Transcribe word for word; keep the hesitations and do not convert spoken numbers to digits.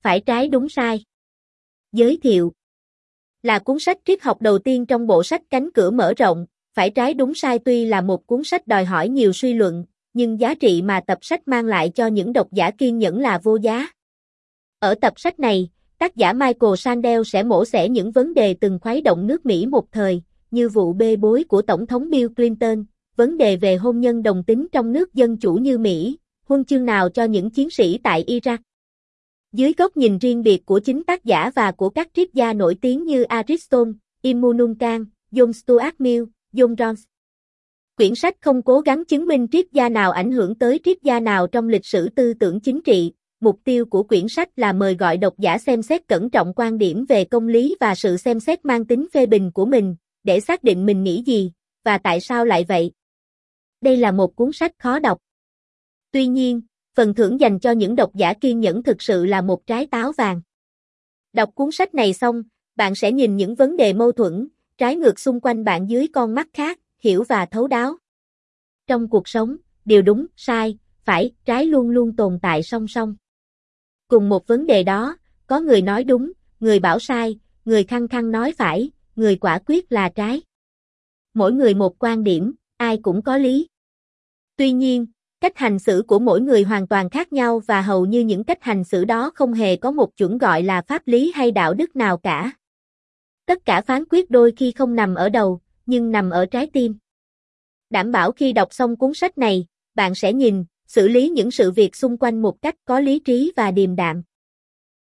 phải trái đúng sai. Giới thiệu. Là cuốn sách triết học đầu tiên trong bộ sách Cánh cửa mở rộng, Phải trái đúng sai tuy là một cuốn sách đòi hỏi nhiều suy luận, nhưng giá trị mà tập sách mang lại cho những độc giả kiên nhẫn là vô giá. Ở tập sách này, tác giả Michael Sandel sẽ mổ xẻ những vấn đề từng khuấy động nước Mỹ một thời, như vụ bê bối của Tổng thống Bill Clinton, vấn đề về hôn nhân đồng tính trong nước dân chủ như Mỹ, huân chương nào cho những chiến sĩ tại Iraq. Dưới góc nhìn riêng biệt của chính tác giả và của các triết gia nổi tiếng như Aristotle, Immanuel Kant, John Stuart Mill, John Rawls. Quyển sách không cố gắng chứng minh triết gia nào ảnh hưởng tới triết gia nào trong lịch sử tư tưởng chính trị. Mục tiêu của quyển sách là mời gọi độc giả xem xét cẩn trọng quan điểm về công lý và sự xem xét mang tính phê bình của mình, để xác định mình nghĩ gì, và tại sao lại vậy. Đây là một cuốn sách khó đọc. Tuy nhiên, phần thưởng dành cho những độc giả kiên nhẫn thực sự là một trái táo vàng. Đọc cuốn sách này xong, bạn sẽ nhìn những vấn đề mâu thuẫn, trái ngược xung quanh bạn dưới con mắt khác, hiểu và thấu đáo. Trong cuộc sống, điều đúng, sai, phải, trái luôn luôn tồn tại song song. Cùng một vấn đề đó, có người nói đúng, người bảo sai, người khăng khăng nói phải, người quả quyết là trái. Mỗi người một quan điểm, ai cũng có lý. Tuy nhiên, cách hành xử của mỗi người hoàn toàn khác nhau và hầu như những cách hành xử đó không hề có một chuẩn gọi là pháp lý hay đạo đức nào cả. Tất cả phán quyết đôi khi không nằm ở đầu, nhưng nằm ở trái tim. Đảm bảo khi đọc xong cuốn sách này, bạn sẽ nhìn, xử lý những sự việc xung quanh một cách có lý trí và điềm đạm.